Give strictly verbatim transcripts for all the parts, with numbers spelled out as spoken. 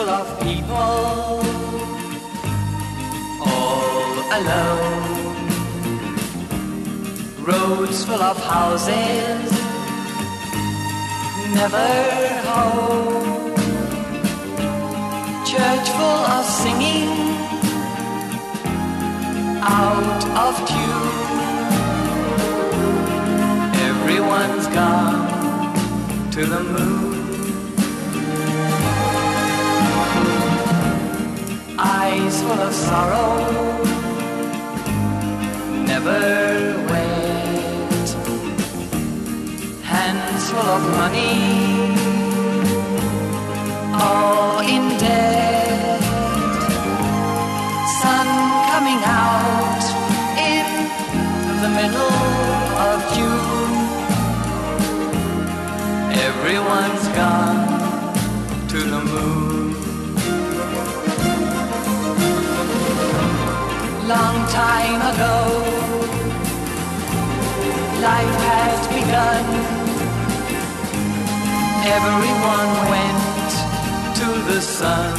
full of people, all alone. Roads full of houses, never home. Church full of singing, out of tune. Everyone's gone to the moon. Eyes full of sorrow, never wet. Hands full of money, all in debt. Sun coming out in the middle of June. Everyone's gone to the moon. Long time ago, life had begun. Everyone went to the sun.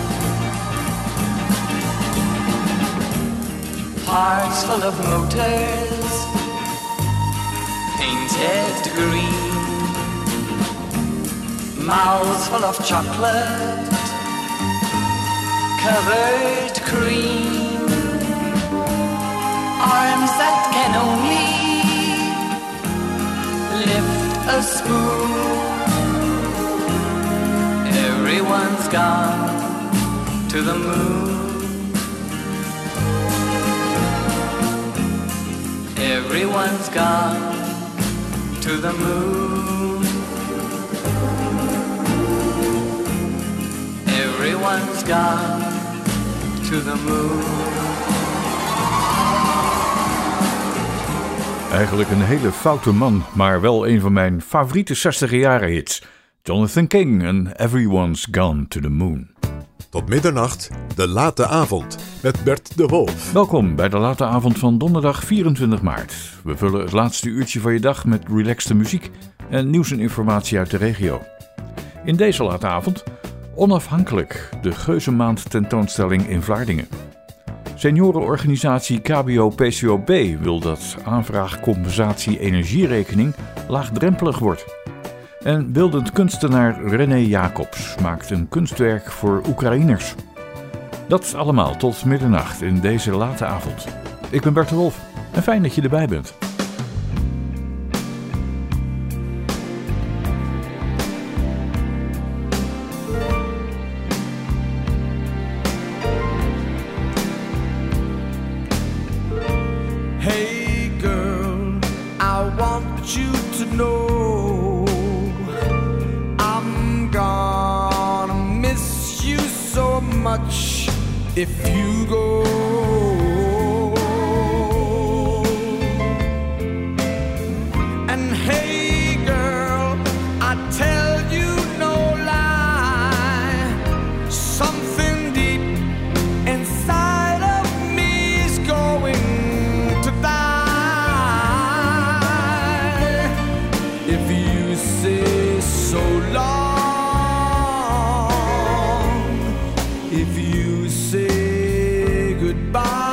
Hearts full of motors, painted green. Mouths full of chocolate, covered cream. Arms that can only lift a spoon. Everyone's gone to the moon. Everyone's gone to the moon. Everyone's gone to the moon. Eigenlijk een hele foute man, maar wel een van mijn favoriete zestiger jaren hits. Jonathan King en Everyone's Gone to the Moon. Tot middernacht, de late avond, met Bert de Wolf. Welkom bij de late avond van donderdag vierentwintig maart. We vullen het laatste uurtje van je dag met relaxte muziek en nieuws en informatie uit de regio. In deze late avond, onafhankelijk, de Geuzenmaand tentoonstelling in Vlaardingen. Seniorenorganisatie K B O P C O B wil dat aanvraagcompensatie energierekening laagdrempelig wordt. En beeldend kunstenaar René Jacobs maakt een kunstwerk voor Oekraïners. Dat allemaal tot middernacht in deze late avond. Ik ben Bert de Wolf en fijn dat je erbij bent. If you go, and hey girl, I tell you no lie, something deep inside of me is going to die. If you say so long, if you say goodbye.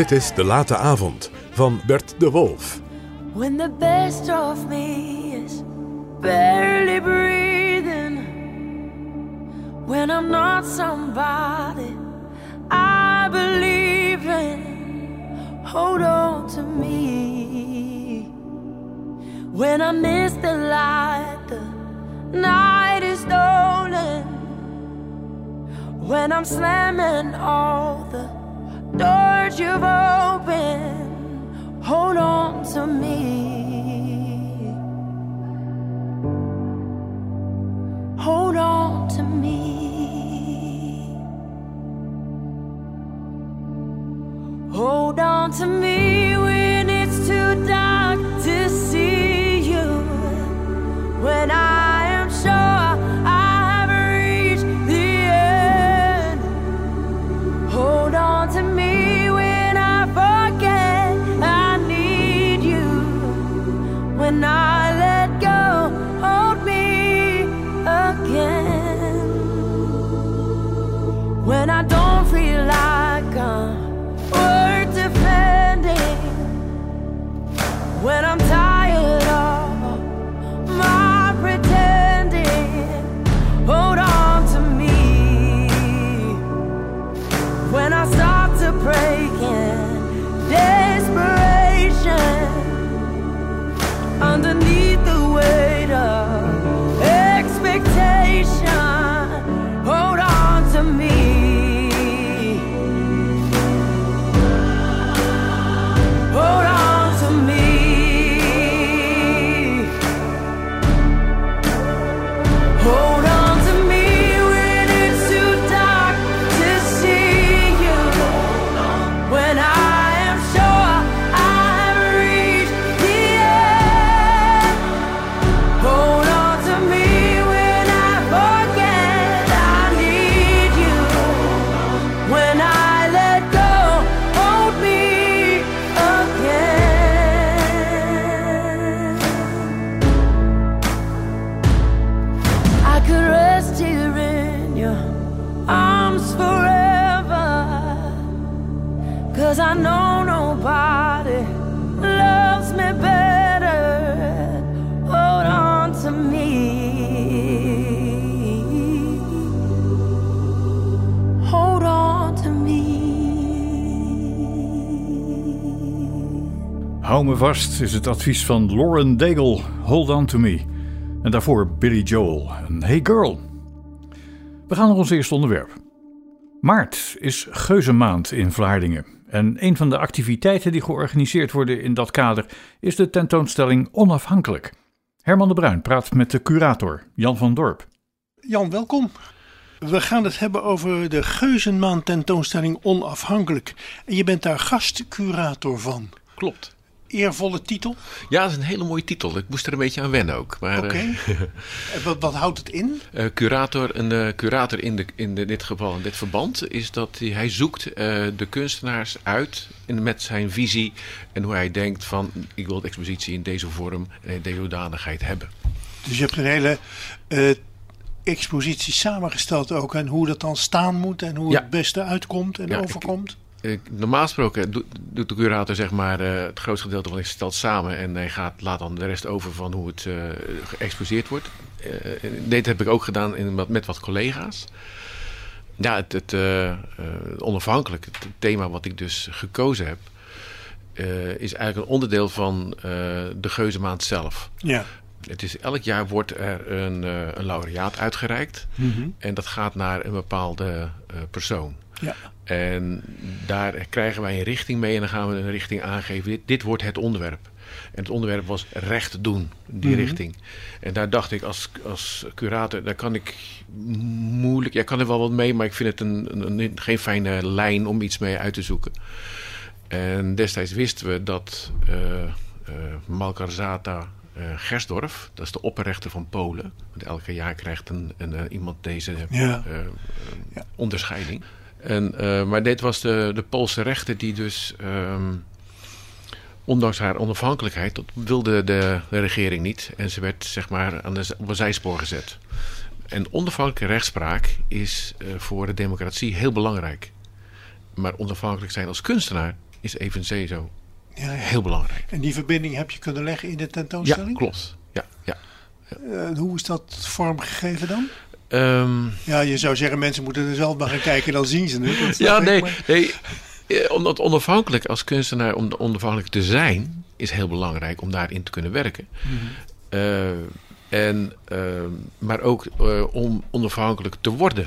Dit is De Late Avond van Bert de Wolf. When the best of me is barely breathing, when I'm not somebody I believe in, hold on to me. When I miss the light, the night is stolen. When I'm slamming all the doors you've opened, hold on to me. Hold on to me. Hold on to me when it's too dark to see you. When I am sure I've reached the end. Hold on to me when I forget I need you. When I let go, hold me again. When I don't feel like I'm worth defending, when I'm tired of my pretending, hold on to me. When I start to break in desperation, underneath the weight of expectation, hold on to me. Hold on to me. Hold on to me when it's too dark to see you. When I am sure I've reached the end. Hold on to me when I forget I need you. When I let go, hold me again. I could rest here in your arms forever, 'cause I know nobody loves me better. Hold on to me. Hold on to me. Hou me vast is het advies van Lauren Daigle, Hold On To Me. En daarvoor Billy Joel en Hey Girl. We gaan naar ons eerste onderwerp. Maart is Geuzenmaand in Vlaardingen. En een van de activiteiten die georganiseerd worden in dat kader is de tentoonstelling Onafhankelijk. Herman de Bruin praat met de curator, Jan van Dorp. Jan, welkom. We gaan het hebben over de Geuzenmaand tentoonstelling Onafhankelijk. En je bent daar gastcurator van. Klopt. Eervolle titel. Ja, dat is een hele mooie titel. Ik moest er een beetje aan wennen ook. Oké. Okay. uh, wat, wat houdt het in? Uh, curator, een uh, curator in, de, in de, dit geval, in dit verband, is dat hij, hij zoekt uh, de kunstenaars uit in, met zijn visie en hoe hij denkt van, ik wil de expositie in deze vorm en in deze hoedanigheid hebben. Dus je hebt een hele uh, expositie samengesteld ook en hoe dat dan staan moet en hoe ja. het beste uitkomt en ja, overkomt? Ik, Normaal gesproken doet, doet de curator zeg maar, uh, het grootste gedeelte van het stelt samen en hij gaat, laat dan de rest over van hoe het uh, geëxposeerd wordt. Uh, dit heb ik ook gedaan in, met wat collega's. Ja, het, het uh, uh, onafhankelijk, het thema wat ik dus gekozen heb, uh, is eigenlijk een onderdeel van uh, de Geuzenmaand zelf. Ja. Het is, elk jaar wordt er een, uh, een laureaat uitgereikt. Mm-hmm. En dat gaat naar een bepaalde uh, persoon. Ja. En daar krijgen wij een richting mee en dan gaan we een richting aangeven. Dit, dit wordt het onderwerp. En het onderwerp was recht doen, die mm-hmm. richting. En daar dacht ik als, als curator, daar kan ik moeilijk... Ja, ik kan er wel wat mee, maar ik vind het een, een, een, geen fijne lijn om iets mee uit te zoeken. En destijds wisten we dat uh, uh, Malgorzata uh, Gersdorff, dat is de opperrechter van Polen. Want elke jaar krijgt een, een, uh, iemand deze ja. uh, uh, ja. onderscheiding. En, uh, maar dit was de, de Poolse rechter die dus, um, ondanks haar onafhankelijkheid, dat wilde de, de regering niet. En ze werd zeg maar aan de, op een zijspoor gezet. En onafhankelijke rechtspraak is uh, voor de democratie heel belangrijk. Maar onafhankelijk zijn als kunstenaar is evenzeer zo Ja, ja. heel belangrijk. En die verbinding heb je kunnen leggen in de Ja, tentoonstelling? klopt. Ja, ja. Uh, hoe is dat vormgegeven dan? Um, Ja, je zou zeggen, mensen moeten er zelf maar gaan kijken, dan zien ze het. Dat snap ja, ik, nee, maar- nee. eh, Omdat onafhankelijk als kunstenaar, om onafhankelijk te zijn, is heel belangrijk om daarin te kunnen werken. Mhm. Uh, en, uh, maar ook uh, om onafhankelijk te worden.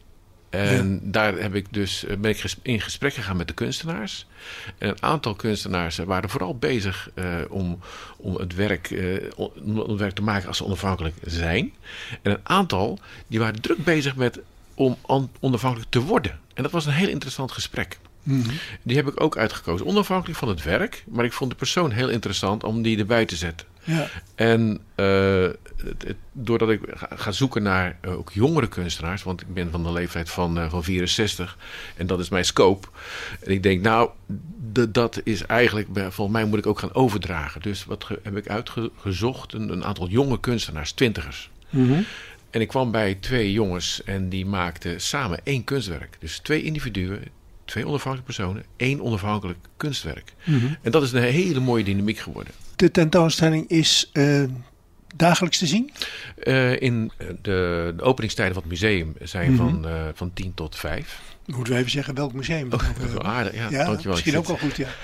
En Ja. daar heb ik dus, uh, ben ik ges- in gesprek gegaan met de kunstenaars. En een aantal kunstenaars uh, waren vooral bezig uh, om, om, het werk, uh, om het werk te maken als ze onafhankelijk zijn. En een aantal die waren druk bezig met om on- onafhankelijk te worden. En dat was een heel interessant gesprek. Mhm. Die heb ik ook uitgekozen. Onafhankelijk van het werk. Maar ik vond de persoon heel interessant om die erbij te zetten. Ja. En uh, het, het, doordat ik ga, ga zoeken naar uh, ook jongere kunstenaars. Want ik ben van de leeftijd van, uh, van vierenzestig. En dat is mijn scope. En ik denk, nou, de, dat is eigenlijk... Volgens mij moet ik ook gaan overdragen. Dus wat ge, heb ik uitgezocht? Een, een aantal jonge kunstenaars, twintigers. Mhm. En ik kwam bij twee jongens en die maakten samen één kunstwerk. Dus twee individuen, twee onafhankelijke personen, één onafhankelijk kunstwerk. Mhm. En dat is een hele mooie dynamiek geworden. De tentoonstelling is uh, dagelijks te zien? Uh, in de, de openingstijden van het museum zijn Mhm. van, uh, van tien tot vijf. Moeten we even zeggen welk museum? Oh, dat is wel aardig. Ja, ja, dankjewel. misschien ook wel goed, ja.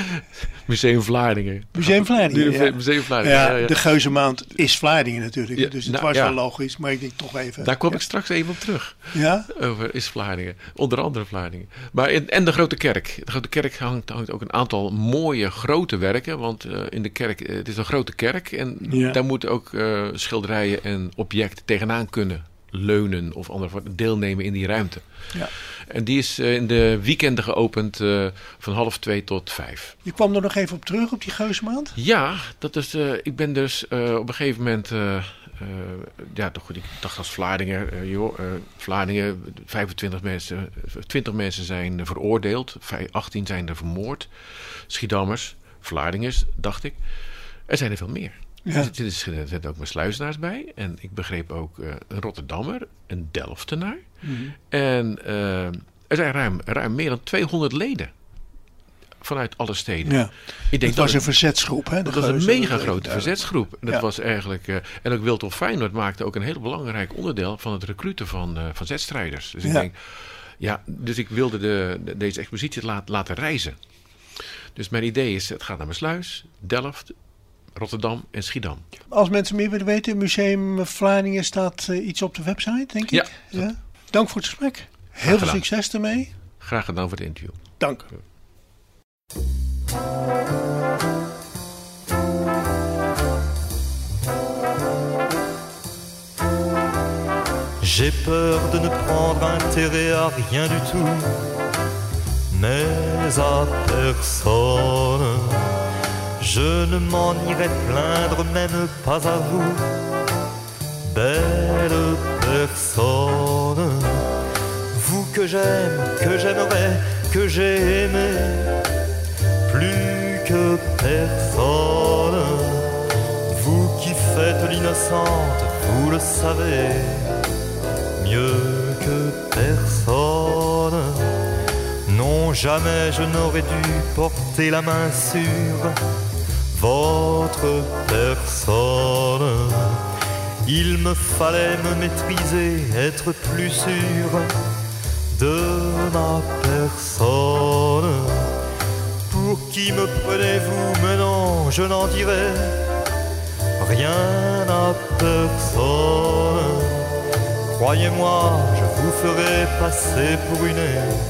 Museum Vlaardingen. Museum Vlaardingen, Ja. ja. Museum Vlaardingen, Ja, ja, ja. de Geuzenmaand is Vlaardingen natuurlijk. Ja, dus het nou, was ja. wel logisch, maar ik denk toch even... Daar kom ja. ik straks even op terug. Ja? Over is Vlaardingen. Onder andere Vlaardingen. Maar in, en de Grote Kerk. De Grote Kerk hangt, hangt ook een aantal mooie grote werken. Want uh, in de kerk, uh, het is een grote kerk. En Ja. daar moeten ook uh, schilderijen en objecten tegenaan kunnen leunen. Of anders deelnemen in die ruimte. Ja. En die is uh, in de weekenden geopend uh, van half twee tot vijf. Je kwam er nog even op terug, op die Geuzenmaand? Ja, dat is, uh, ik ben dus uh, op een gegeven moment... Uh, Uh, ja, toch, ik dacht als Vlaardingen, uh, joh, uh, Vlaardingen, vijfentwintig mensen, twintig mensen zijn veroordeeld, achttien zijn er vermoord. Schiedammers, Vlaardingers, dacht ik. Er zijn er veel meer. Ja. Er zitten, er zitten ook mijn sluizenaars bij. En ik begreep ook uh, een Rotterdammer, een Delftenaar. Mm-hmm. En uh, er zijn ruim, ruim meer dan tweehonderd leden. Vanuit alle steden. Ja. Ik denk Het was dat een verzetsgroep, hè? Dat de was een Geuzen. mega grote verzetsgroep. En dat Ja. was eigenlijk, uh, en ook Wilthof Feyenoord maakte ook een heel belangrijk onderdeel van het recruten van, uh, van zetstrijders. Dus ik Ja. denk, ja, dus ik wilde de, de, deze expositie laat, laten reizen. Dus mijn idee is, het gaat naar Maassluis, Delft, Rotterdam en Schiedam. Als mensen meer willen weten, Museum Vlaardingen staat uh, iets op de website, denk Ja. ik. Ja. Dank voor het gesprek. Heel veel gedaan. succes ermee. Graag gedaan voor het interview. Dank. J'ai peur de ne prendre intérêt à rien du tout, mais à personne. Je ne m'en irai plaindre, même pas à vous, belle personne. Vous que j'aime, que j'aimerais, que j'ai aimé, plus que personne. Vous qui faites l'innocente, vous le savez, mieux que personne. Non, jamais je n'aurais dû porter la main sur votre personne. Il me fallait me maîtriser, être plus sûr de ma personne. Pour qui me prenez-vous? Mais non, je n'en dirai rien à personne. Croyez-moi, je vous ferai passer pour une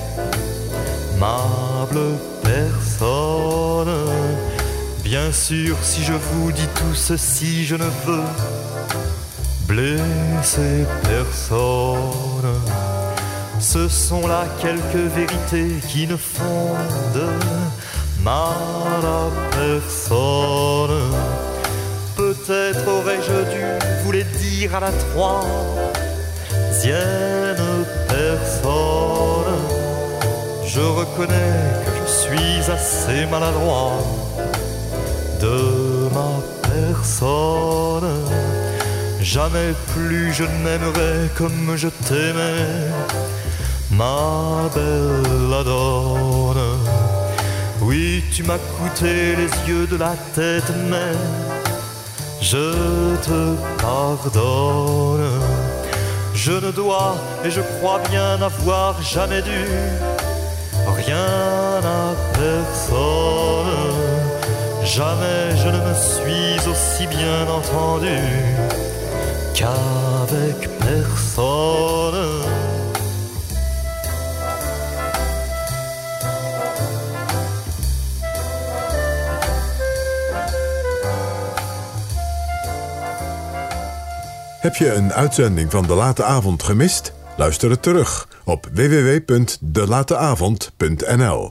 aimable personne. Bien sûr, si je vous dis tout ceci, je ne veux blesser personne. Ce sont là quelques vérités qui ne font de mal à personne. Peut-être aurais-je dû vous les dire à la troisième personne. Je reconnais que je suis assez maladroit de ma personne. Jamais plus je n'aimerai comme je t'aimais, ma belle Adone. Oui, tu m'as coûté les yeux de la tête même. Je te pardonne. Je ne dois et je crois bien n'avoir jamais dû rien à personne. Jamais je ne me suis aussi bien entendu qu'avec personne. Heb je een uitzending van De Late Avond gemist? Luister het terug op w w w punt de late avond punt n l.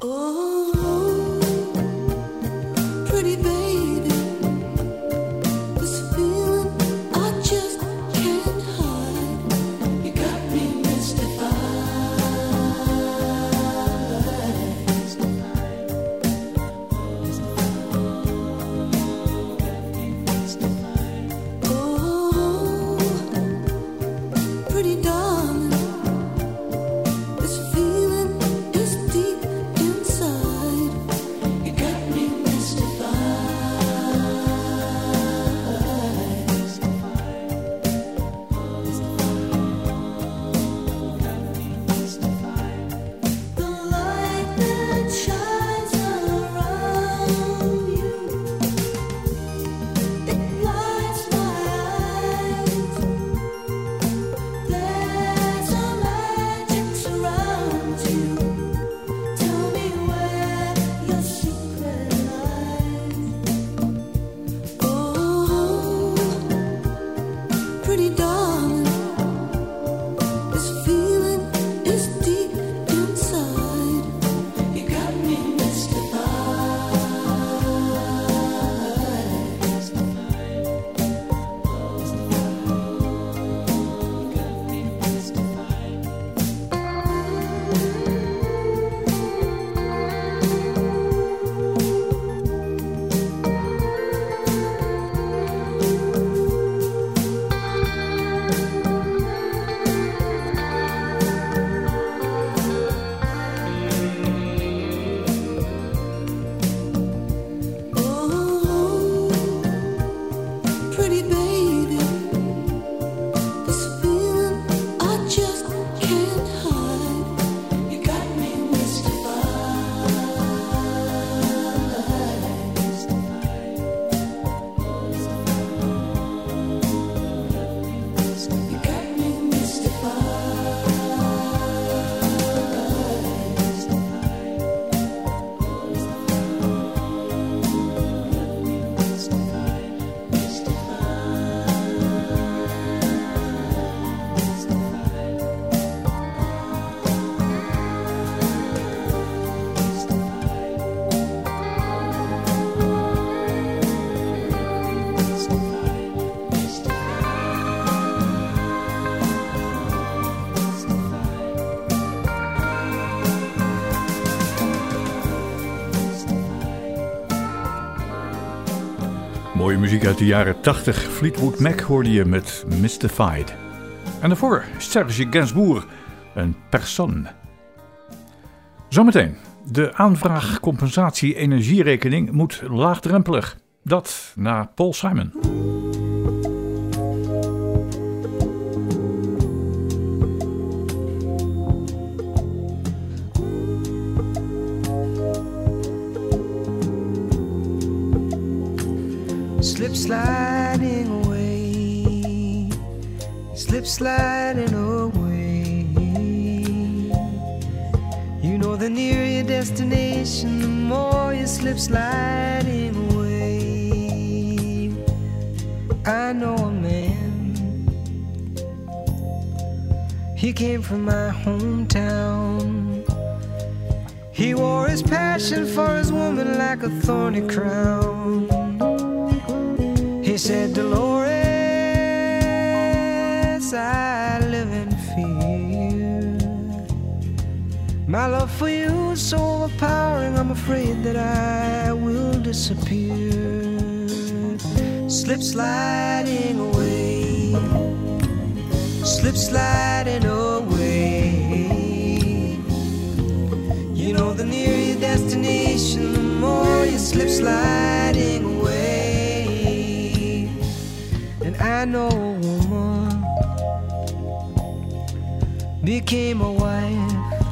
Mooie muziek uit de jaren tachtig. Fleetwood Mac hoorde je met Mystified. En daarvoor Serge Gainsbourg, een persoon. Zometeen. De aanvraag compensatie energierekening moet laagdrempelig. Dat na Paul Simon. Slip sliding away, slip sliding away. You know the nearer your destination, the more you slip sliding away. I know a man, he came from my hometown. He wore his passion for his woman like a thorny crown. He said, Dolores, I live in fear. My love for you is so overpowering, I'm afraid that I will disappear. Slip sliding away, slip sliding away. You know the nearer your destination, the more you slip sliding away. And I know a woman became a wife.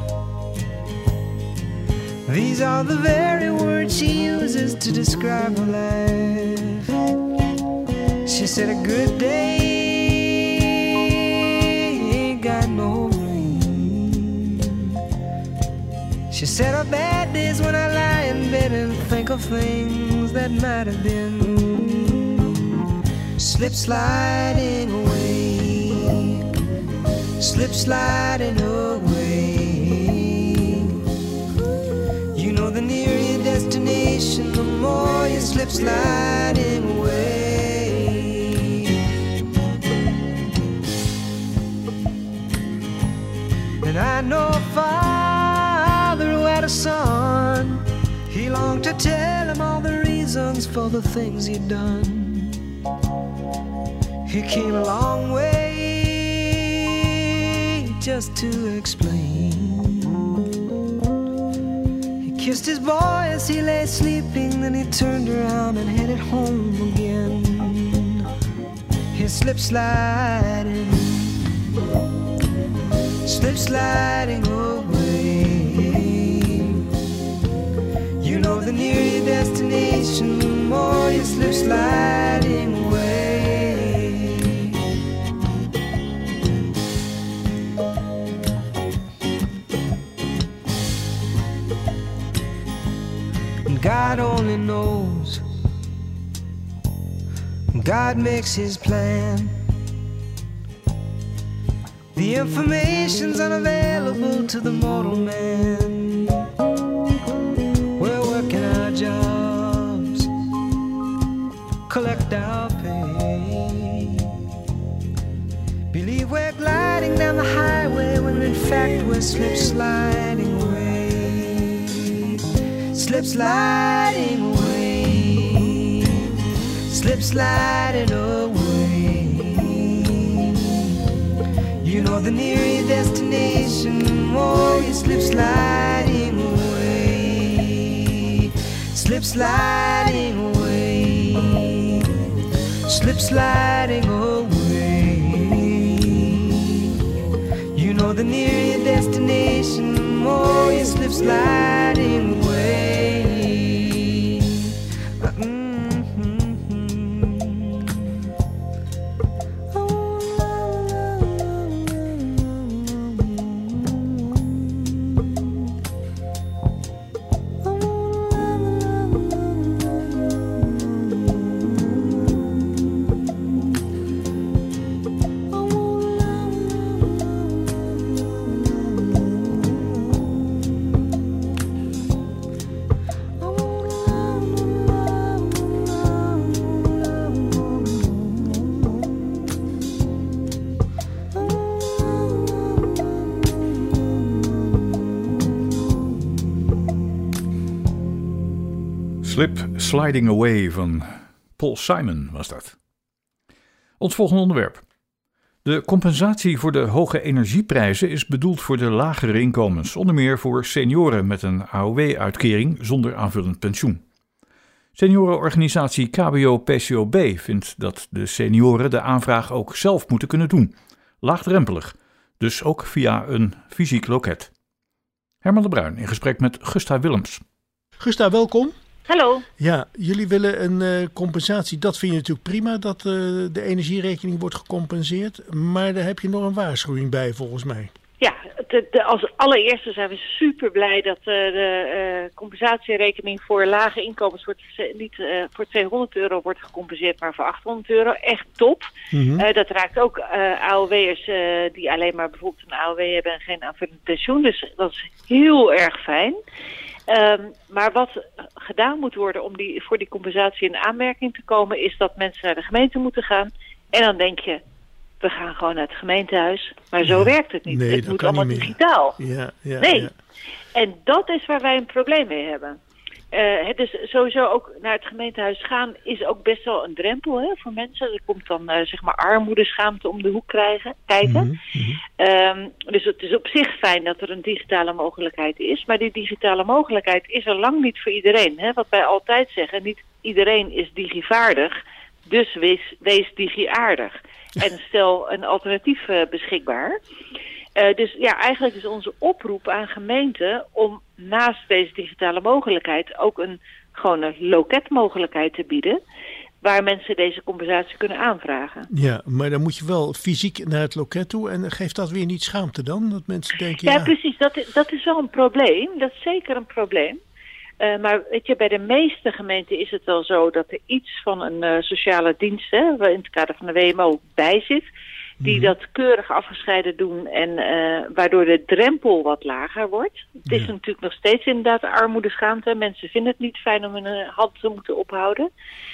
These are the very words she uses to describe her life. She said a good day ain't got no rain. She said her bad days when I lie in bed and think of things that might have been. Slip sliding away, slip sliding away. You know the nearer your destination, the more you slip sliding away. And I know a father who had a son. He longed to tell him all the reasons for the things he'd done. He came a long way just to explain. He kissed his boy as he lay sleeping, then he turned around and headed home again. He slip sliding, slip sliding away. You know the nearer your destination, the more you slip sliding away. God only knows. God makes his plan. The information's unavailable to the mortal man. We're working our jobs, collect our pay. Believe we're gliding down the highway when in fact we're slip sliding away. Slip sliding away, slip sliding away. You know the nearer your destination, the more you slip sliding away. Slip sliding away, slip sliding away. You know the nearer your destination, the more you slip sliding away. Slip Sliding Away van Paul Simon was dat. Ons volgende onderwerp. De compensatie voor de hoge energieprijzen is bedoeld voor de lagere inkomens, onder meer voor senioren met een A O W-uitkering zonder aanvullend pensioen. Seniorenorganisatie K B O P C O B vindt dat de senioren de aanvraag ook zelf moeten kunnen doen. Laagdrempelig, dus ook via een fysiek loket. Herman de Bruin in gesprek met Gusta Willems. Gusta, welkom. Hallo. Ja, jullie willen een uh, compensatie. Dat vind je natuurlijk prima, dat uh, de energierekening wordt gecompenseerd. Maar daar heb je nog een waarschuwing bij, volgens mij. Ja, de, de, als allereerste zijn we super blij dat uh, de uh, compensatierekening voor lage inkomens wordt, niet uh, voor tweehonderd euro wordt gecompenseerd, maar voor achthonderd euro. Echt top. Mm-hmm. Uh, dat raakt ook uh, A O W'ers uh, die alleen maar bijvoorbeeld een A O W hebben en geen aanvullend pensioen. Dus dat is heel erg fijn. Um, maar wat gedaan moet worden om die, voor die compensatie in aanmerking te komen, is dat mensen naar de gemeente moeten gaan. En dan denk je, we gaan gewoon naar het gemeentehuis. Maar zo ja, werkt het niet. Nee, het moet allemaal digitaal. Ja, ja, nee. Ja. En dat is waar wij een probleem mee hebben. uh, het is sowieso ook naar het gemeentehuis gaan is ook best wel een drempel hè, voor mensen. Er komt dan uh, zeg maar armoedeschaamte om de hoek krijgen, kijken. Mm-hmm. Um, dus het is op zich fijn dat er een digitale mogelijkheid is. Maar die digitale mogelijkheid is er lang niet voor iedereen. Hè? Wat wij altijd zeggen, niet iedereen is digivaardig. Dus wees, wees digi-aardig. En stel een alternatief uh, beschikbaar. Uh, dus ja, eigenlijk is onze oproep aan gemeenten om naast deze digitale mogelijkheid ook een gewone loketmogelijkheid te bieden, waar mensen deze compensatie kunnen aanvragen. Ja, maar dan moet je wel fysiek naar het loket toe en geeft dat weer niet schaamte dan? Dat mensen denken, ja, ja... precies. Dat, dat is wel een probleem. Dat is zeker een probleem. Uh, maar weet je, bij de meeste gemeenten is het wel zo dat er iets van een uh, sociale dienst, hè, in het kader van de W M O, bij zit, die mm-hmm. dat keurig afgescheiden doen en uh, waardoor de drempel wat lager wordt. Het is ja. natuurlijk nog steeds inderdaad armoedeschaamte. Mensen vinden het niet fijn om hun hand te moeten ophouden.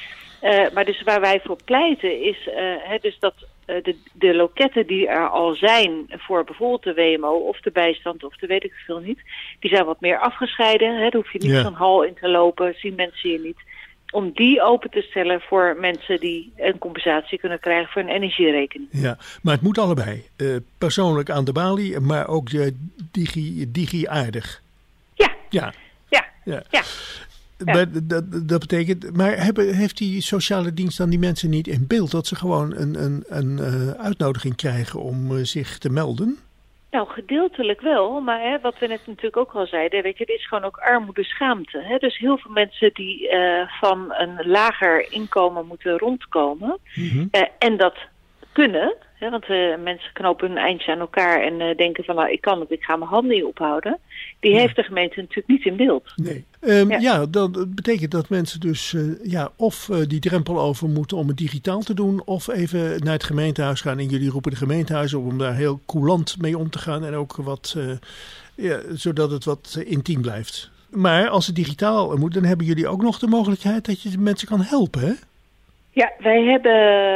Uh, maar dus waar wij voor pleiten is uh, hè, dus dat uh, de, de loketten die er al zijn voor bijvoorbeeld de W M O of de bijstand of de weet ik veel niet, die zijn wat meer afgescheiden. Hè, daar hoef je niet ja. zo'n hal in te lopen, zien mensen je niet. Om die open te stellen voor mensen die een compensatie kunnen krijgen voor een energierekening. Ja, maar het moet allebei. Uh, persoonlijk aan de balie, maar ook uh, digi, digi-aardig. Ja. Ja. Ja. ja. ja. Ja. Maar dat, dat betekent, maar hebben, heeft die sociale dienst dan die mensen niet in beeld dat ze gewoon een, een, een uh, uitnodiging krijgen om uh, zich te melden? Nou, gedeeltelijk wel, maar hè, wat we net natuurlijk ook al zeiden, weet je, het is gewoon ook armoedeschaamte. Hè? Dus heel veel mensen die uh, van een lager inkomen moeten rondkomen mm-hmm. uh, en dat kunnen, hè, want uh, mensen knopen hun eindje aan elkaar en uh, denken van nou, ik kan het, ik ga mijn handen niet ophouden. Die ja. heeft de gemeente natuurlijk niet in beeld. Nee. Um, ja. ja, dat betekent dat mensen dus uh, ja, of uh, die drempel over moeten om het digitaal te doen, of even naar het gemeentehuis gaan. En jullie roepen de gemeentehuis op om daar heel coulant mee om te gaan en ook wat, uh, ja, zodat het wat uh, intiem blijft. Maar als het digitaal moet, dan hebben jullie ook nog de mogelijkheid dat je de mensen kan helpen, hè? Ja, wij hebben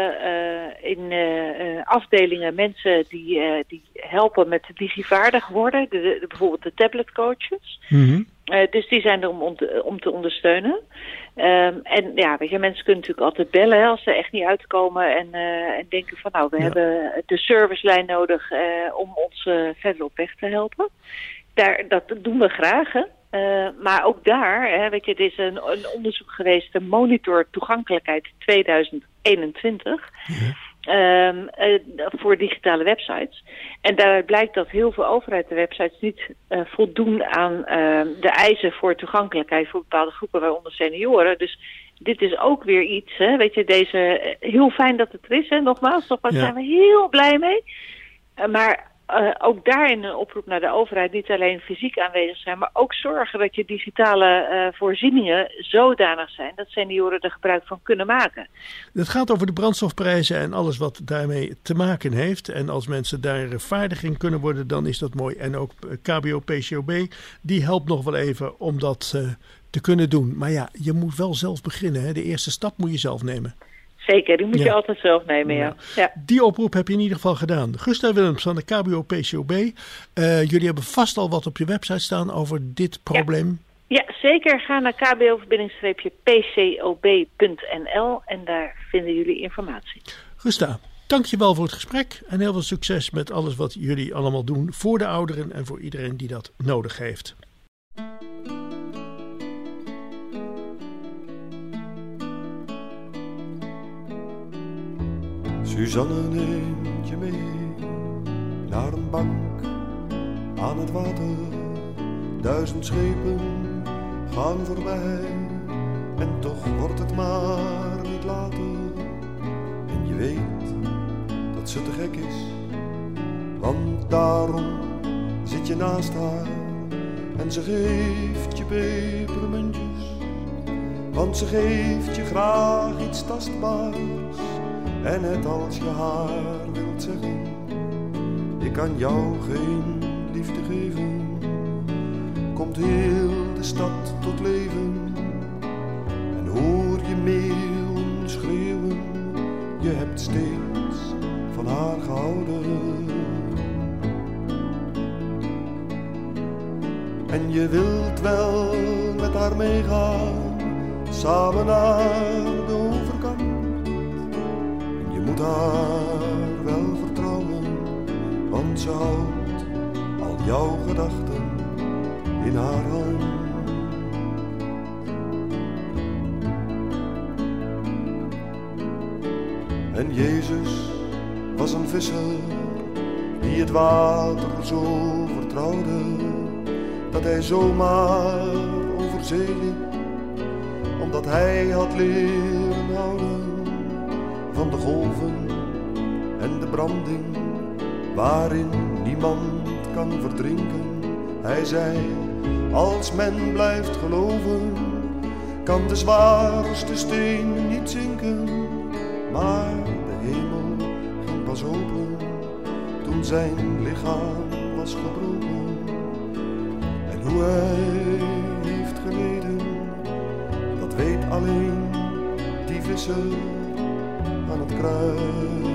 uh, in uh, afdelingen mensen die, uh, die helpen met digivaardig worden. De, de, bijvoorbeeld de tabletcoaches. Mm-hmm. Uh, dus die zijn er om, om, te, om te ondersteunen. Um, en ja, weet je, mensen kunnen natuurlijk altijd bellen hè, als ze echt niet uitkomen. En, uh, en denken van nou, we ja. hebben de servicelijn nodig uh, om ons uh, verder op weg te helpen. Daar, dat doen we graag, hè. Uh, maar ook daar, hè, weet je, het is een, een onderzoek geweest, de Monitor Toegankelijkheid tweeduizend eenentwintig, ja. um, uh, voor digitale websites. En daaruit blijkt dat heel veel overheidswebsites niet uh, voldoen aan uh, de eisen voor toegankelijkheid voor bepaalde groepen, waaronder senioren. Dus dit is ook weer iets, hè, weet je, deze, heel fijn dat het er is, hè, nogmaals, nogmaals ja. zijn we heel blij mee. Uh, maar Uh, ook daarin een oproep naar de overheid, niet alleen fysiek aanwezig zijn, maar ook zorgen dat je digitale uh, voorzieningen zodanig zijn dat senioren er gebruik van kunnen maken. Het gaat over de brandstofprijzen en alles wat daarmee te maken heeft. En als mensen daar vaardig in kunnen worden, dan is dat mooi. En ook K B O P C O B, die helpt nog wel even om dat uh, te kunnen doen. Maar ja, je moet wel zelf beginnen. Hè? De eerste stap moet je zelf nemen. Zeker, die moet ja. je altijd zelf nemen, ja. ja. Die oproep heb je in ieder geval gedaan. Gustav Willems van de K B O P C O B. Uh, jullie hebben vast al wat op je website staan over dit probleem. Ja, ja zeker. Ga naar k b o p c o b punt n l en daar vinden jullie informatie. Gustav, dankjewel voor het gesprek en heel veel succes met alles wat jullie allemaal doen voor de ouderen en voor iedereen die dat nodig heeft. Suzanne neemt je mee naar een bank aan het water. Duizend schepen gaan voorbij en toch wordt het maar niet later. En je weet dat ze te gek is, want daarom zit je naast haar. En ze geeft je pepermuntjes, want ze geeft je graag iets tastbaars. En net als je haar wilt zeggen, ik kan jou geen liefde geven, komt heel de stad tot leven. En hoor je meeuwen schreeuwen, je hebt steeds van haar gehouden. En je wilt wel met haar meegaan, samen naar de overkant. En je moet haar wel vertrouwen, want ze houdt al jouw gedachten in haar hand. En Jezus was een visser die het water zo vertrouwde, dat hij zomaar over zee liep, omdat hij had leren houden van de golven en de branding, waarin niemand kan verdrinken. Hij zei, als men blijft geloven, kan de zwaarste steen niet zinken. Maar de hemel ging pas open toen zijn lichaam was gebroken. En hoe hij heeft geleden, dat weet alleen die visser aan het kruis.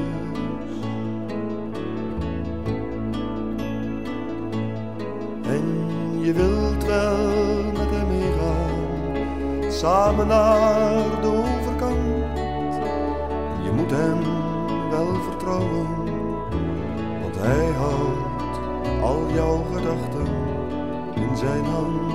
En je wilt wel met hem meegaan, samen naar de overkant. En je moet hem wel vertrouwen, want hij houdt al jouw gedachten in zijn hand.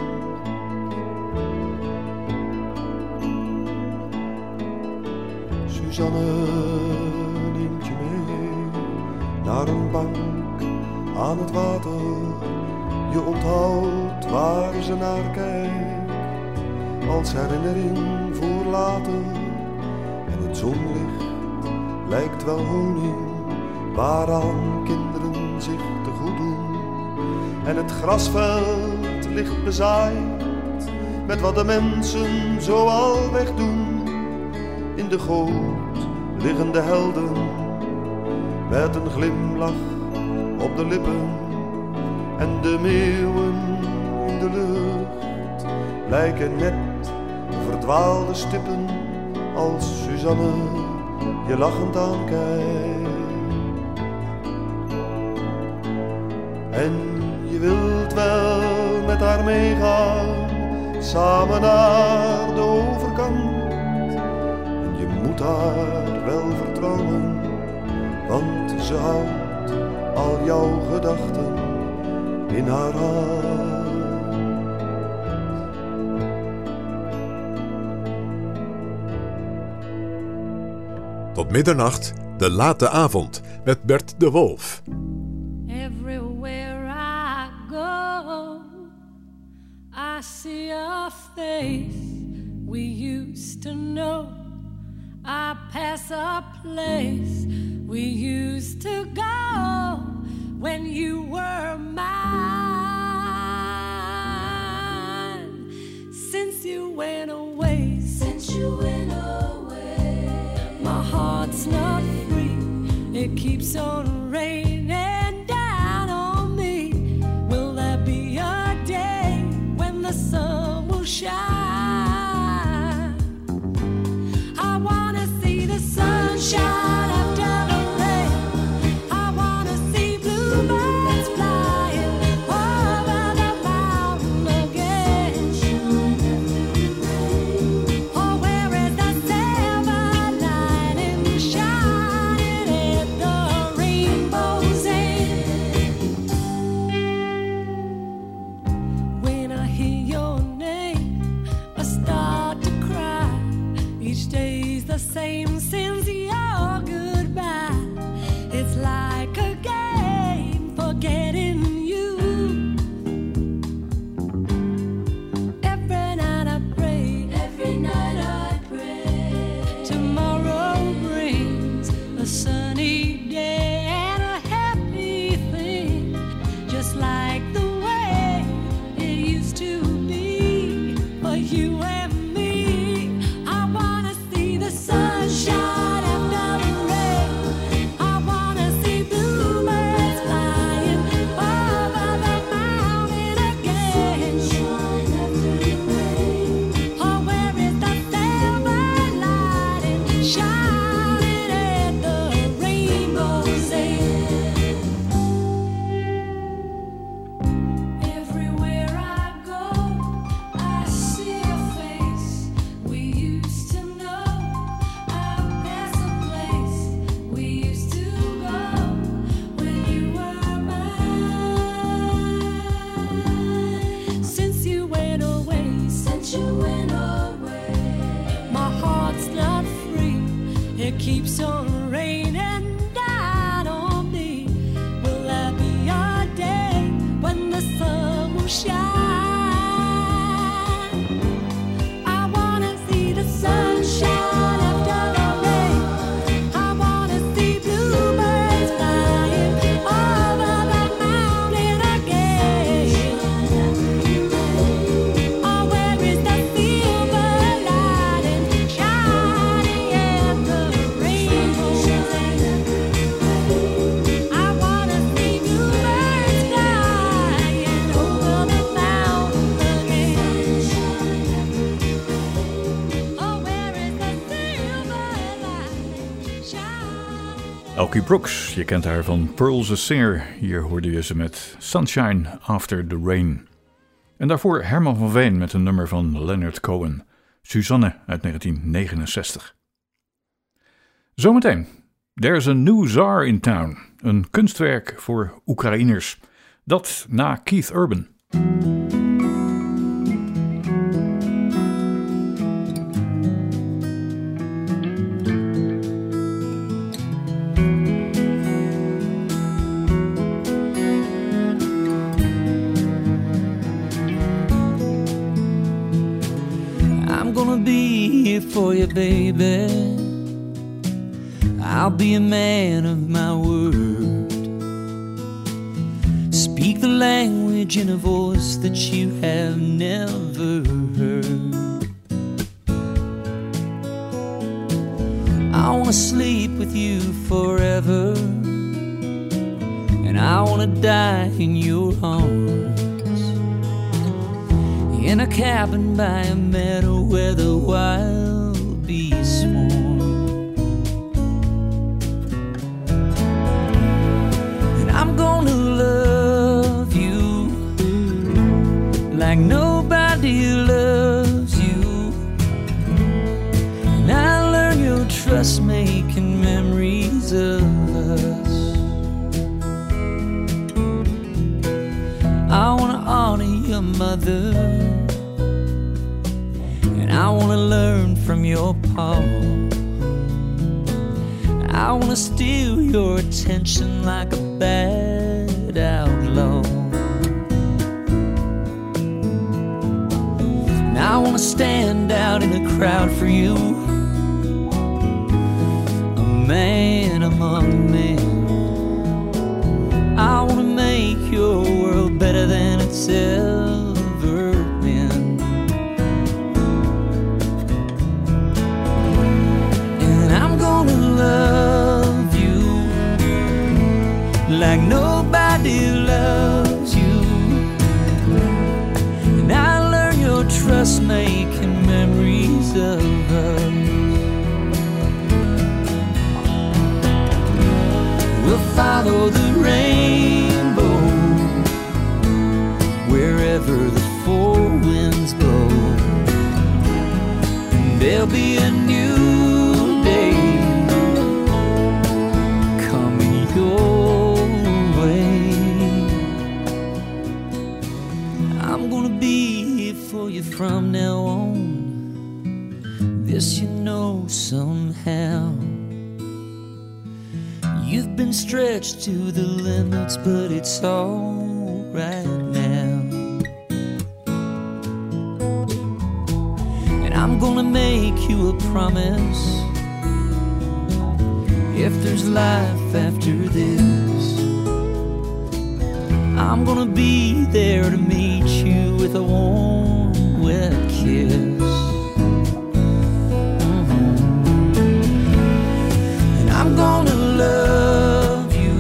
Suzanne neemt je mee naar een bank aan het water. Je onthoudt waar ze naar kijkt, als herinnering voor later. En het zonlicht lijkt wel honing, waaraan kinderen zich te goed doen. En het grasveld ligt bezaaid met wat de mensen zo al wegdoen. In de goot liggen de helden met een glimlach op de lippen. En de meeuwen in de lucht lijken net verdwaalde stippen, als Suzanne je lachend aankijkt. En je wilt wel met haar meegaan, samen naar de overkant. En je moet haar wel vertrouwen, want ze houdt al jouw gedachten in haar hand. Tot middernacht, de late avond met Bert de Wolf. Everywhere I go, I see a face we used to know. I pass a place we used to go when you were mine. Since you went away, since you went away, my heart's not free. It keeps on raining down on me. Will there be a day when the sun will shine? I wanna see the sunshine after the rain. I wanna see bluebirds flying over the mountain again. Oh, where is the silver lining shining at the rainbow's end? When I hear your name, I start to cry. Each day's the same since your goodbye. It's like a game forgetting you. Every night I pray, every night I pray. Tomorrow brings a sunny day and a happy thing, just like the way it used to be for you and me. I wanna see the sunshine it keeps on raining down on me. Will there be a day when the sun will shine? I wanna see the sunshine after the rain. I wanna see bluebirds flying over the mountain again. Oh, where is the silver lining shining in the rainbow? I wanna see bluebirds flying over the mountain again. Oh, where is the silver lining shining? Elkie Brooks, je kent haar van Pearl's a Singer. Hier hoorde je ze met Sunshine After the Rain. En daarvoor Herman van Veen met een nummer van Leonard Cohen, Suzanne uit negentien negenenzestig. Zometeen, There's a New Czar in Town, een kunstwerk voor Oekraïners. Dat na Keith Urban. I'm gonna be here for you, baby. I'll be a man of my word. Speak the language in a voice that you have never heard. I wanna sleep with you forever, and I wanna die in your arms, in a cabin by a meadow where the wild bees swarm. And I'm gonna love you like nobody loves you, and I learn your trust making memories of us. I wanna honor your mother, and I wanna learn from your pa. I wanna steal your attention like a bad outlaw. And I wanna stand out in a crowd for you, a man among men. I wanna make your world better than it's ever been. And I'm gonna love you like nobody loves you, and I learn your trust making memories of us. We'll follow the rainbow wherever the four winds blow, and there'll be a new day coming your way. I'm gonna be here for you from now on, this you know somehow. You've been stretched to the limits, but it's all right now. And I'm gonna make you a promise, if there's life after this, I'm gonna be there to meet you with a warm, wet kiss. I'm gonna love you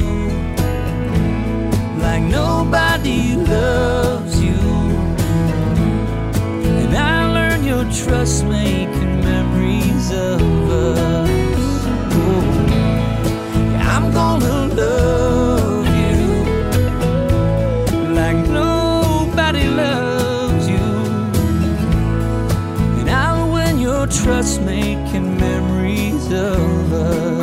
like nobody loves you, and I learn your trust making memories of us. Oh, I'm gonna love you like nobody loves you, and I'll win your trust making memories of us.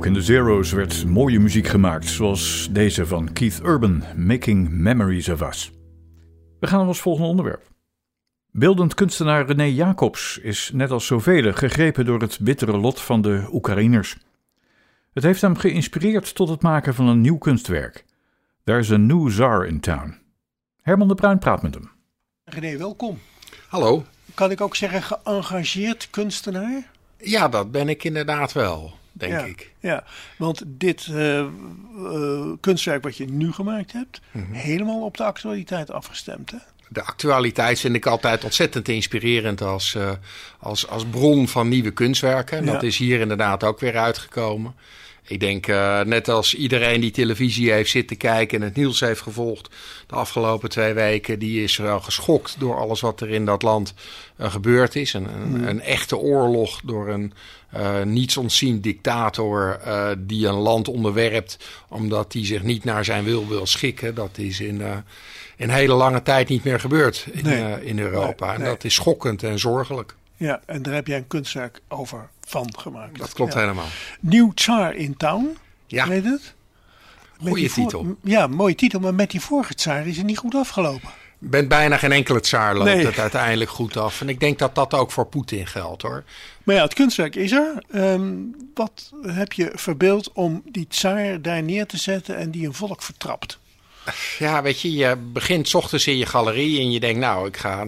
Ook in de Zero's werd mooie muziek gemaakt, zoals deze van Keith Urban, Making Memories of Us. We gaan naar ons volgende onderwerp. Beeldend kunstenaar René Jacobs is net als zoveel gegrepen door het bittere lot van de Oekraïners. Het heeft hem geïnspireerd tot het maken van een nieuw kunstwerk. There's a new czar in town. Herman de Bruin praat met hem. René, welkom. Hallo. Kan ik ook zeggen geëngageerd kunstenaar? Ja, dat ben ik inderdaad wel, denk ja, ik. Ja, want dit uh, uh, kunstwerk wat je nu gemaakt hebt, mm-hmm. helemaal op de actualiteit afgestemd, hè? De actualiteit vind ik altijd ontzettend inspirerend als, uh, als, als bron van nieuwe kunstwerken. Ja. Dat is hier inderdaad ook weer uitgekomen. Ik denk, uh, net als iedereen die televisie heeft zitten kijken en het nieuws heeft gevolgd de afgelopen twee weken, die is wel geschokt door alles wat er in dat land uh, gebeurd is. Een, een, mm. een echte oorlog door een uh, niets ontzien dictator uh, die een land onderwerpt omdat hij zich niet naar zijn wil wil schikken. Dat is in, uh, in hele lange tijd niet meer gebeurd in, nee. uh, in Europa. Nee, en nee. dat is schokkend en zorgelijk. Ja, en daar heb jij een kunstwerk over van gemaakt. Dat klopt ja. helemaal. New Tsar in Town, ja. weet het? Goeie titel. Voor... Ja, mooie titel, maar met die vorige Tsar is het niet goed afgelopen. Met bijna geen enkele Tsaar loopt nee. het uiteindelijk goed af. En ik denk dat dat ook voor Poetin geldt, hoor. Maar ja, het kunstwerk is er. Um, wat heb je verbeeld om die Tsaar daar neer te zetten en die een volk vertrapt? Ja, weet je, je begint 's ochtends in je galerie en je denkt, nou, ik ga een,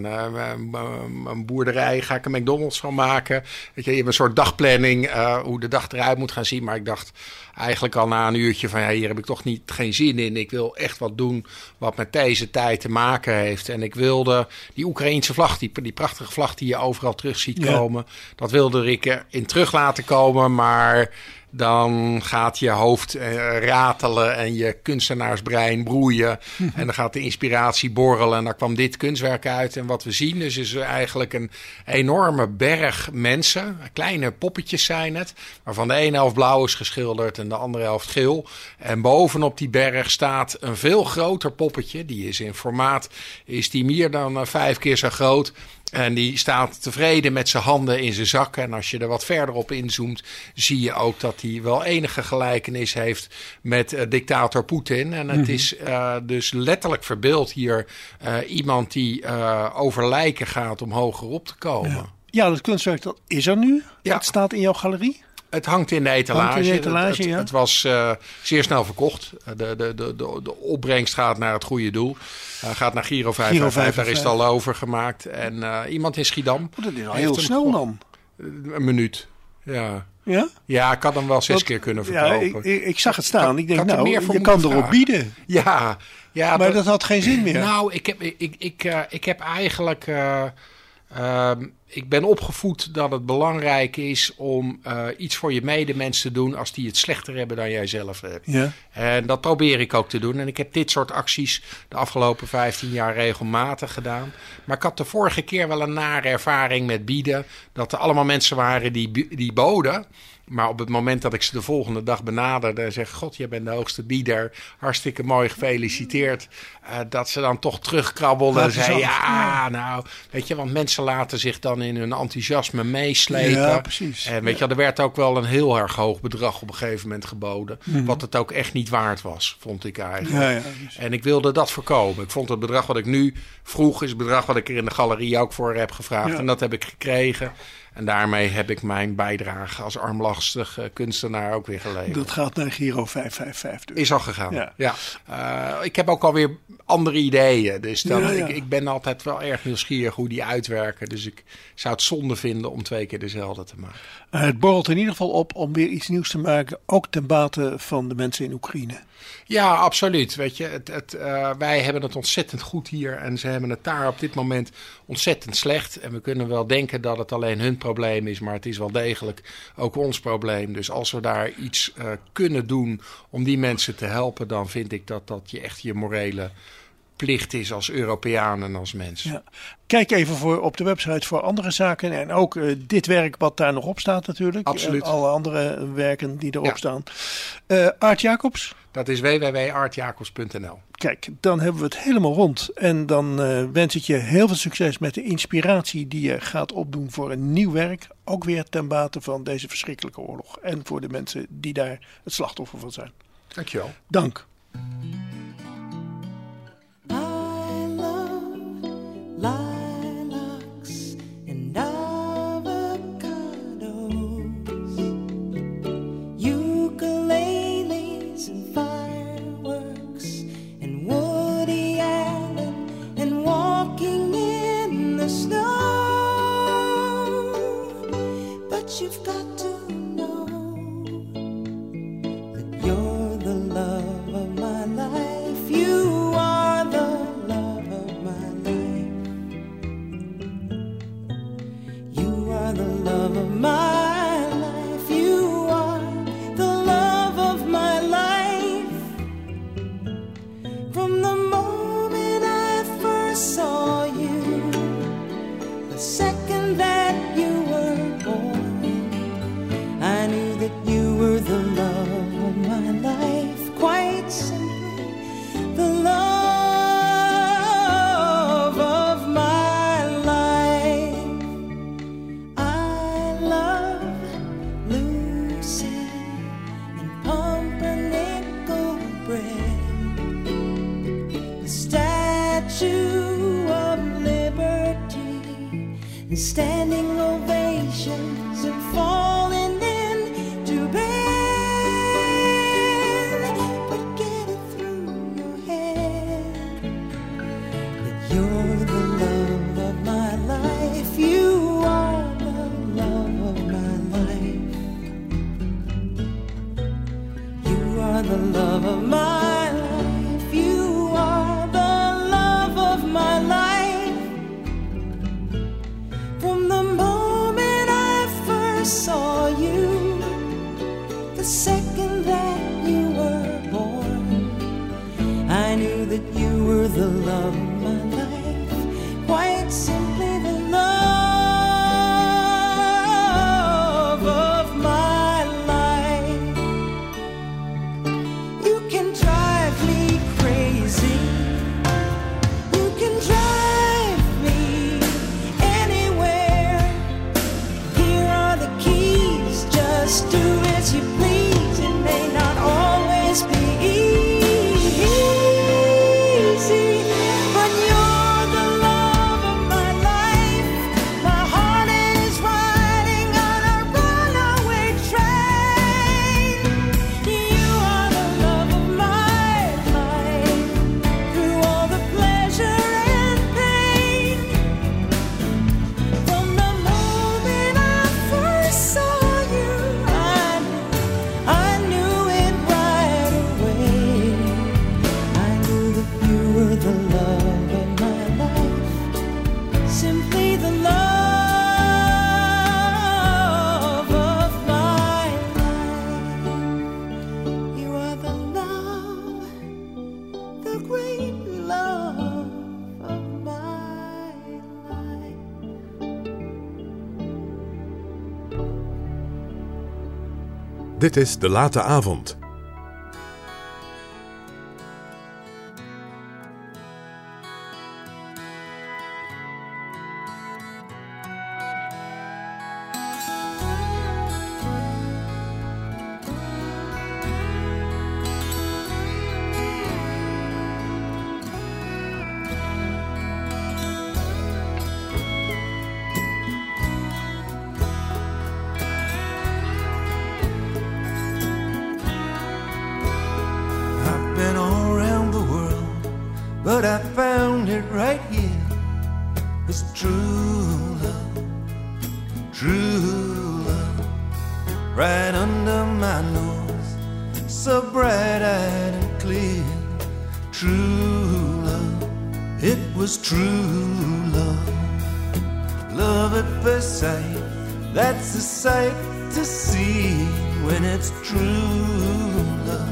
een boerderij, ga ik een McDonald's van maken. Weet je, je hebt een soort dagplanning, uh, hoe de dag eruit moet gaan zien. Maar ik dacht eigenlijk al na een uurtje van, ja, hier heb ik toch niet, geen zin in. Ik wil echt wat doen wat met deze tijd te maken heeft. En ik wilde die Oekraïense vlag, die, die prachtige vlag die je overal terug ziet komen, ja. dat wilde ik erin terug laten komen, maar dan gaat je hoofd uh, ratelen en je kunstenaarsbrein broeien. Mm-hmm. En dan gaat de inspiratie borrelen. En daar kwam dit kunstwerk uit. En wat we zien dus is eigenlijk een enorme berg mensen. Kleine poppetjes zijn het. Waarvan de ene helft blauw is geschilderd en de andere helft geel. En bovenop die berg staat een veel groter poppetje. Die is in formaat, is die meer dan uh, vijf keer zo groot. En die staat tevreden met zijn handen in zijn zakken. En als je er wat verder op inzoomt, zie je ook dat hij wel enige gelijkenis heeft met uh, dictator Poetin. En het mm-hmm. is uh, dus letterlijk verbeeld hier uh, iemand die uh, over lijken gaat om hoger op te komen. Ja, ja, dat kunstwerk dat is er nu. Ja. Het staat in jouw galerie. Het hangt in de etalage. Hangt in de etalage het, het, ja. het was uh, zeer snel verkocht. De, de, de, de, de opbrengst gaat naar het goede doel. Uh, gaat naar Giro vijf vijf vijf. Daar is het al over gemaakt. En uh, iemand in Schiedam. Oh, dat is al heel snel dan. Een minuut. Ja. Ja? Ja, ik had hem wel zes Want, keer kunnen verkopen. Ja, ik, ik zag het staan. Kan, ik denk, kan nou, je kan erop vragen. bieden. Ja. ja maar dat, dat had geen zin meer. Nou, ik heb, ik, ik, uh, ik heb eigenlijk... Uh, uh, ik ben opgevoed dat het belangrijk is om uh, iets voor je medemens te doen als die het slechter hebben dan jij zelf hebt. Ja. En dat probeer ik ook te doen. En ik heb dit soort acties de afgelopen vijftien jaar regelmatig gedaan. Maar ik had de vorige keer wel een nare ervaring met bieden. Dat er allemaal mensen waren die, die boden. Maar op het moment dat ik ze de volgende dag benaderde en zeg, god, jij bent de hoogste bieder, hartstikke mooi, gefeliciteerd. Uh, dat ze dan toch terugkrabbelden en zeiden, ja, nou, weet je, want mensen laten zich dan in hun enthousiasme meeslepen. Ja, precies. En weet je, er werd ook wel een heel erg hoog bedrag op een gegeven moment geboden. Mm-hmm. Wat het ook echt niet waard was, vond ik eigenlijk. Ja, ja, dus. En ik wilde dat voorkomen. Ik vond het bedrag wat ik nu vroeg, is het bedrag wat ik er in de galerie ook voor heb gevraagd. Ja. En dat heb ik gekregen. En daarmee heb ik mijn bijdrage als armlastig uh, kunstenaar ook weer geleverd. Dat gaat naar Giro vijf vijf vijf dus. Is al gegaan, ja. ja. Uh, ik heb ook alweer andere ideeën. Dus dan, ja, ja. Ik, ik ben altijd wel erg nieuwsgierig hoe die uitwerken. Dus ik zou het zonde vinden om twee keer dezelfde te maken. Uh, het borrelt in ieder geval op om weer iets nieuws te maken. Ook ten bate van de mensen in Oekraïne. Ja, absoluut. Weet je, het, het, uh, wij hebben het ontzettend goed hier en ze hebben het daar op dit moment ontzettend slecht. En we kunnen wel denken dat het alleen hun probleem is, maar het is wel degelijk ook ons probleem. Dus als we daar iets uh, kunnen doen om die mensen te helpen, dan vind ik dat dat je echt je morele plicht is als Europeaan en als mens. Ja. Kijk even voor op de website voor andere zaken en ook uh, dit werk wat daar nog op staat natuurlijk. Absoluut. En alle andere werken die erop ja. staan. Uh, Art Jacobs? Dat is w w w punt art jacobs punt n l. kijk, dan hebben we het helemaal rond. En dan uh, wens ik je heel veel succes met de inspiratie die je gaat opdoen voor een nieuw werk. Ook weer ten bate van deze verschrikkelijke oorlog. En voor de mensen die daar het slachtoffer van zijn. Dankjewel. Dank. Lilacs and avocados, ukuleles and fireworks, and Woody Allen and walking in the snow. But you've got to know that you're the love of my life. You are the love of my life. You are the love of my life. You are the love of my life. From the moment I first saw you, the second that you were born, I knew that you were the love of my life. Quite simply, the love of my life. I love Lucy and pumpernickel bread, the Statue of Liberty, and standing ovations and falling into bed. But get it through your head that you're the love of my life. You are the love of my life. You are the love of my life. You are the love of my life. From the moment I first saw you, the second that you were born, I knew that you were the love of my life. Quite simply, the love of my life. You can drive me crazy. You can drive me anywhere. Here are the keys. Just do as you please. It may not always be easy, but you're the love of my life. My heart is riding on a runaway train. You are the love of my life. Through all the pleasure and pain, from the moment I first saw you, I knew, I knew it right away. I knew that you were the love of my life. Simply the love of my life. You are the love, the great love of my life. Dit is De Late Avond. I've been all around the world, but I found it right here. It's true love, true love, right under my nose, so bright-eyed and clear. True love, it was true love. Love at first sight, that's a sight to see when it's true love.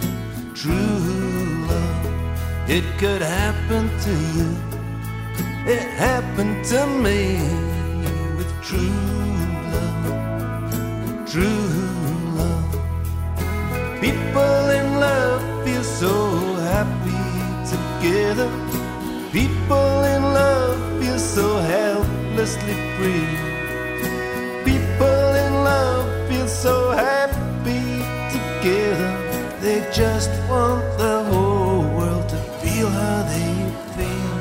True love, it could happen to you. It happened to me with true love. True love, people in love feel so happy together. People in love feel so helplessly free. People in love feel so happy together. They just want the whole world to feel how they feel.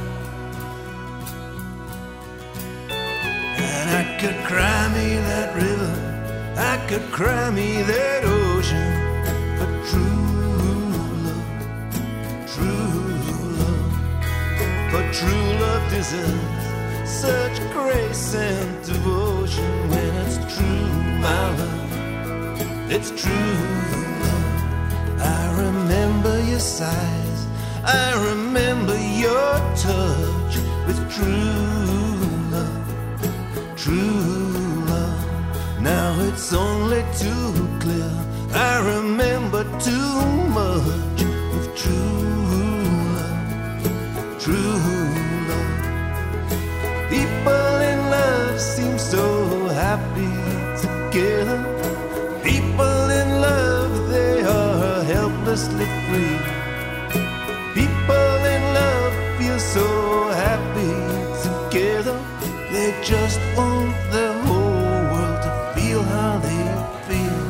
And I could cry me that river, I could cry me that ocean, but true love, true love, but true love deserves such grace and devotion. When it's true, my love, it's true love. I remember your sighs, I remember your touch. With true love, true love, now it's only too clear. I remember too much. With true love, true love, people in love seem so happy together. People in love, they are helplessly free. People in love feel so happy together. They just want the whole world to feel how they feel.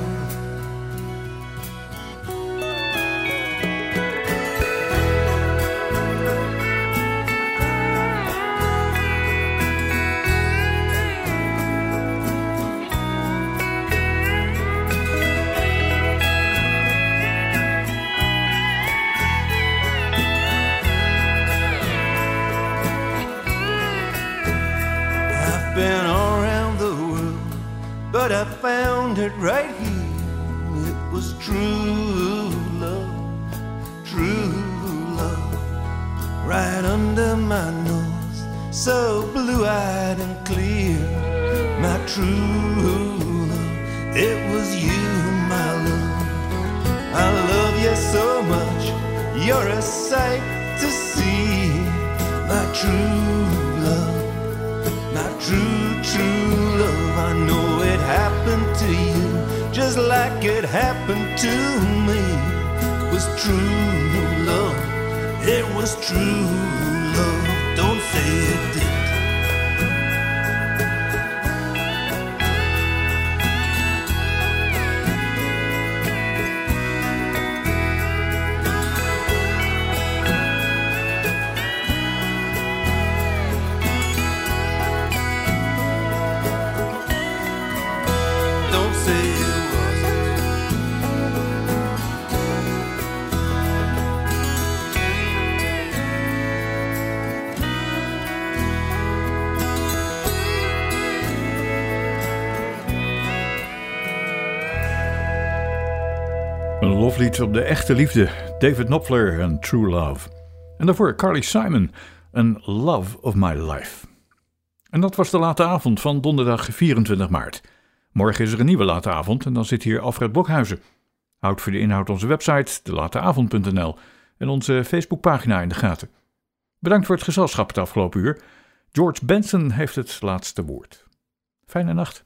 Been all around the world, but I found it right here. It was true love, true love, right under my nose, so blue-eyed and clear. My true love, it was you, my love. I love you so much, you're a sight to see. My true love, my true, true love. I know it happened to you just like it happened to me. It was true love, it was true love. Don't say it didn't. Een loflied op de echte liefde, David Knopfler en True Love. En daarvoor Carly Simon en Love of My Life. En dat was de late avond van donderdag vierentwintig maart. Morgen is er een nieuwe late avond en dan zit hier Alfred Blokhuizen. Houd voor de inhoud onze website, de late avond punt n l en onze Facebookpagina in de gaten. Bedankt voor het gezelschap het afgelopen uur. George Benson heeft het laatste woord. Fijne nacht.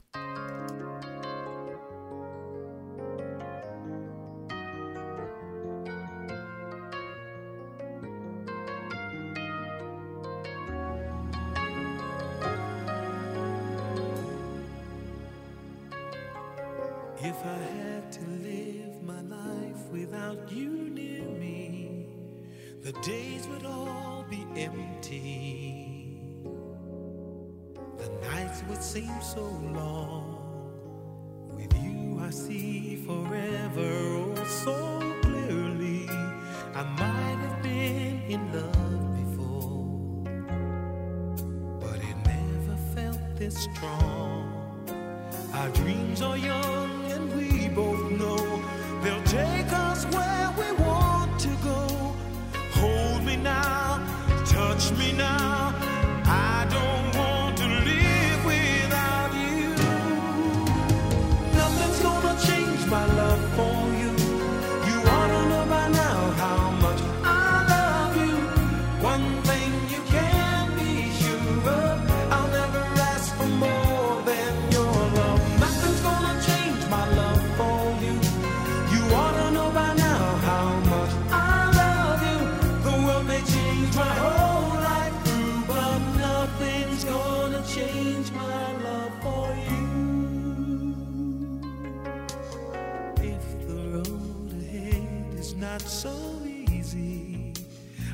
If I had to live my life without you near me, the days would all be empty. The nights would seem so long. With you I see forever oh so clearly. I might have been in love before, but it never felt this strong. Our dreams are young and we both know they'll take us where we want to go. Hold me now, touch me now. I don't want to live without you. Nothing's gonna change my love for you. You ought to know by now how much I love you. One thing you can be sure of, I'll never ask for more than your love. Nothing's gonna change my love for you. You ought to know by now how much I love you. The world may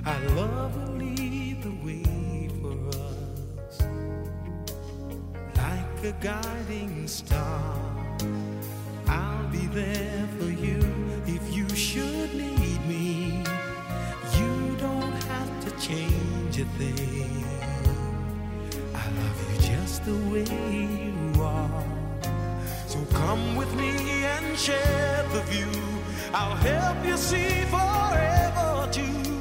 Our love will lead the way for us, like a guiding star. I'll be there for you if you should need me. You don't have to change a thing. I love you just the way you are. So come with me and share the view. I'll help you see forever too.